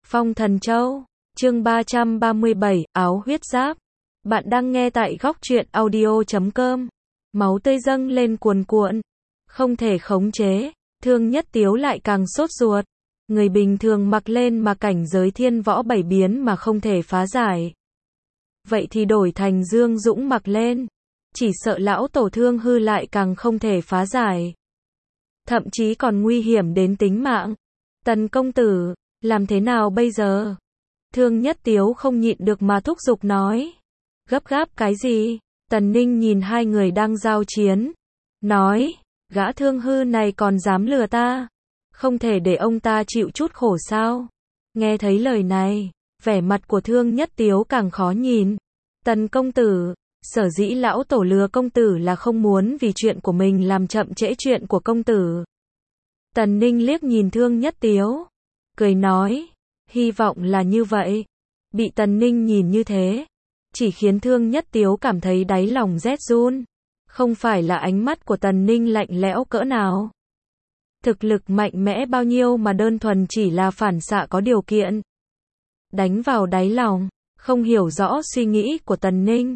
Phong Thần Châu, chương 337, áo huyết giáp. Bạn đang nghe tại góc truyện audio.com. Máu tươi dâng lên cuồn cuộn, không thể khống chế, Thương Nhất Tiếu lại càng sốt ruột. Người bình thường mặc lên mà cảnh giới thiên võ bảy biến mà không thể phá giải. Vậy thì đổi thành Dương Dũng mặc lên, chỉ sợ lão tổ Thương Hư lại càng không thể phá giải. Thậm chí còn nguy hiểm đến tính mạng. Tần công tử, làm thế nào bây giờ? Thương Nhất Tiếu không nhịn được mà thúc giục nói. Gấp gáp cái gì? Tần Ninh nhìn hai người đang giao chiến, nói, gã Thương Hư này còn dám lừa ta, không thể để ông ta chịu chút khổ sao? Nghe thấy lời này, vẻ mặt của Thương Nhất Tiếu càng khó nhìn. Tần công tử, sở dĩ lão tổ lừa công tử là không muốn vì chuyện của mình làm chậm trễ chuyện của công tử. Tần Ninh liếc nhìn Thương Nhất Tiếu, cười nói, hy vọng là như vậy. Bị Tần Ninh nhìn như thế, chỉ khiến Thương Nhất Tiếu cảm thấy đáy lòng rét run. Không phải là ánh mắt của Tần Ninh lạnh lẽo cỡ nào, thực lực mạnh mẽ bao nhiêu mà đơn thuần chỉ là phản xạ có điều kiện. Đánh vào đáy lòng, không hiểu rõ suy nghĩ của Tần Ninh.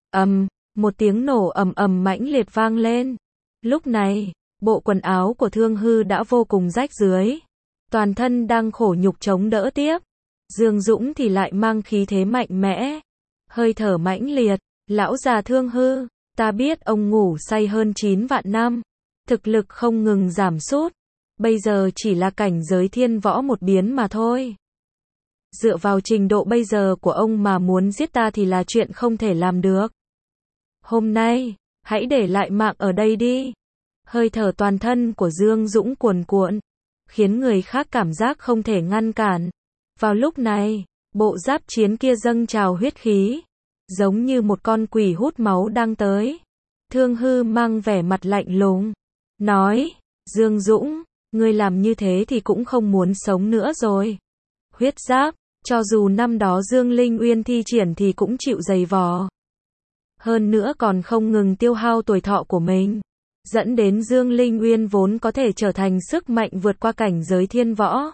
Một tiếng nổ ầm ầm mãnh liệt vang lên. Lúc này, bộ quần áo của Thương Hư đã vô cùng rách rưới, toàn thân đang khổ nhục chống đỡ tiếp. Dương Dũng thì lại mang khí thế mạnh mẽ, hơi thở mãnh liệt. Lão già Thương Hư, ta biết ông ngủ say hơn 9 vạn năm, thực lực không ngừng giảm sút, bây giờ chỉ là cảnh giới thiên võ một biến mà thôi. Dựa vào trình độ bây giờ của ông mà muốn giết ta thì là chuyện không thể làm được. Hôm nay, hãy để lại mạng ở đây đi. Hơi thở toàn thân của Dương Dũng cuồn cuộn, khiến người khác cảm giác không thể ngăn cản. Vào lúc này, bộ giáp chiến kia dâng trào huyết khí, giống như một con quỷ hút máu đang tới. Thương Hư mang vẻ mặt lạnh lùng, nói, Dương Dũng, ngươi làm như thế thì cũng không muốn sống nữa rồi. Huyết giáp, cho dù năm đó Dương Linh Uyên thi triển thì cũng chịu dày vò. Hơn nữa còn không ngừng tiêu hao tuổi thọ của mình, dẫn đến Dương Linh Uyên vốn có thể trở thành sức mạnh vượt qua cảnh giới thiên võ,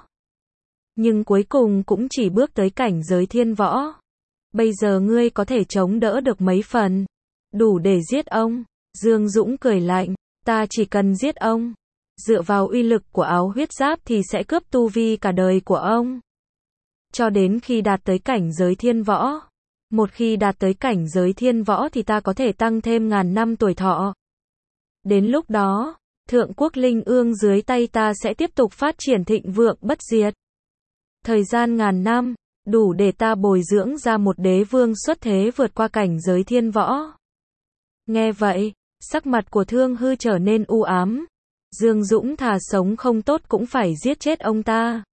nhưng cuối cùng cũng chỉ bước tới cảnh giới thiên võ. Bây giờ ngươi có thể chống đỡ được mấy phần, đủ để giết ông. Dương Dũng cười lạnh, ta chỉ cần giết ông, dựa vào uy lực của áo huyết giáp thì sẽ cướp tu vi cả đời của ông, cho đến khi đạt tới cảnh giới thiên võ. Một khi đạt tới cảnh giới thiên võ thì ta có thể tăng thêm 1000 năm tuổi thọ. Đến lúc đó, Thượng Quốc Linh Ương dưới tay ta sẽ tiếp tục phát triển thịnh vượng bất diệt. Thời gian 1000 năm, đủ để ta bồi dưỡng ra một đế vương xuất thế vượt qua cảnh giới thiên võ. Nghe vậy, sắc mặt của Thương Hư trở nên u ám. Dương Dũng thà sống không tốt cũng phải giết chết ông ta.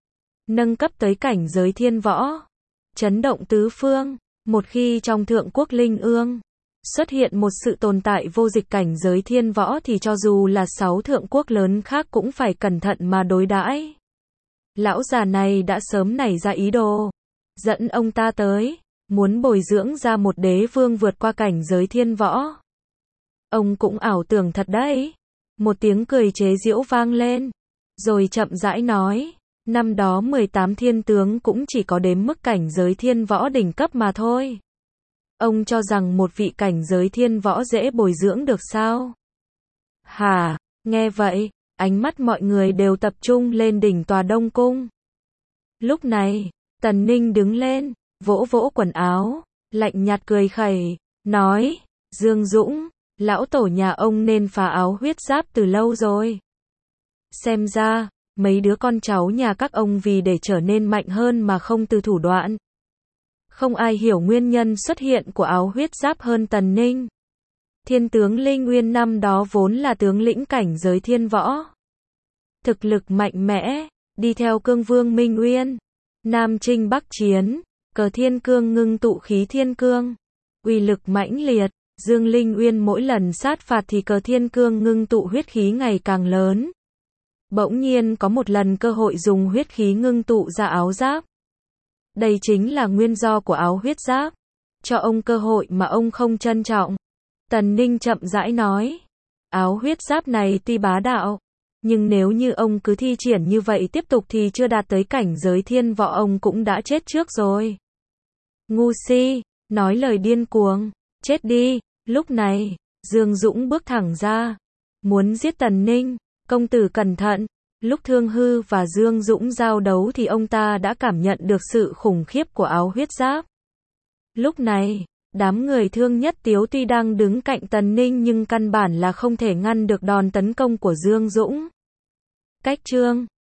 Nâng cấp tới cảnh giới thiên võ, chấn động tứ phương. Một khi trong Thượng Quốc Linh Ương xuất hiện một sự tồn tại vô địch cảnh giới thiên võ thì cho dù là 6 thượng quốc lớn khác cũng phải cẩn thận mà đối đãi. Lão già này đã sớm nảy ra ý đồ, dẫn ông ta tới, muốn bồi dưỡng ra một đế vương vượt qua cảnh giới thiên võ. Ông cũng ảo tưởng thật đấy. Một tiếng cười chế giễu vang lên, rồi chậm rãi nói, năm đó 18 thiên tướng cũng chỉ có đếm mức cảnh giới thiên võ đỉnh cấp mà thôi. Ông cho rằng một vị cảnh giới thiên võ dễ bồi dưỡng được sao? Hả? Nghe vậy, ánh mắt mọi người đều tập trung lên đỉnh tòa Đông Cung. Lúc này, Tần Ninh đứng lên, vỗ vỗ quần áo, lạnh nhạt cười khẩy, nói, Dương Dũng, lão tổ nhà ông nên phá áo huyết giáp từ lâu rồi. Xem ra, mấy đứa con cháu nhà các ông vì để trở nên mạnh hơn mà không từ thủ đoạn. Không ai hiểu nguyên nhân xuất hiện của áo huyết giáp hơn Tần Ninh. Thiên tướng Linh Uyên năm đó vốn là tướng lĩnh cảnh giới thiên võ, thực lực mạnh mẽ, đi theo cương vương Minh Uyên, Nam Chinh Bắc Chiến, cờ thiên cương ngưng tụ khí thiên cương, uy lực mãnh liệt. Dương Linh Uyên mỗi lần sát phạt thì cờ thiên cương ngưng tụ huyết khí ngày càng lớn. Bỗng nhiên có một lần cơ hội dùng huyết khí ngưng tụ ra áo giáp. Đây chính là nguyên do của áo huyết giáp. Cho ông cơ hội mà ông không trân trọng. Tần Ninh chậm rãi nói. Áo huyết giáp này tuy bá đạo, Nhưng nếu như ông cứ thi triển như vậy tiếp tục thì chưa đạt tới cảnh giới thiên võ ông cũng đã chết trước rồi. Ngu si, nói lời điên cuồng, chết đi. Lúc này, Dương Dũng bước thẳng ra, muốn giết Tần Ninh. Công tử cẩn thận. Lúc Thương Hư và Dương Dũng giao đấu thì ông ta đã cảm nhận được sự khủng khiếp của áo huyết giáp. Lúc này, đám người Thương Nhất Tiếu tuy đang đứng cạnh Tần Ninh nhưng căn bản là không thể ngăn được đòn tấn công của Dương Dũng. Cách chương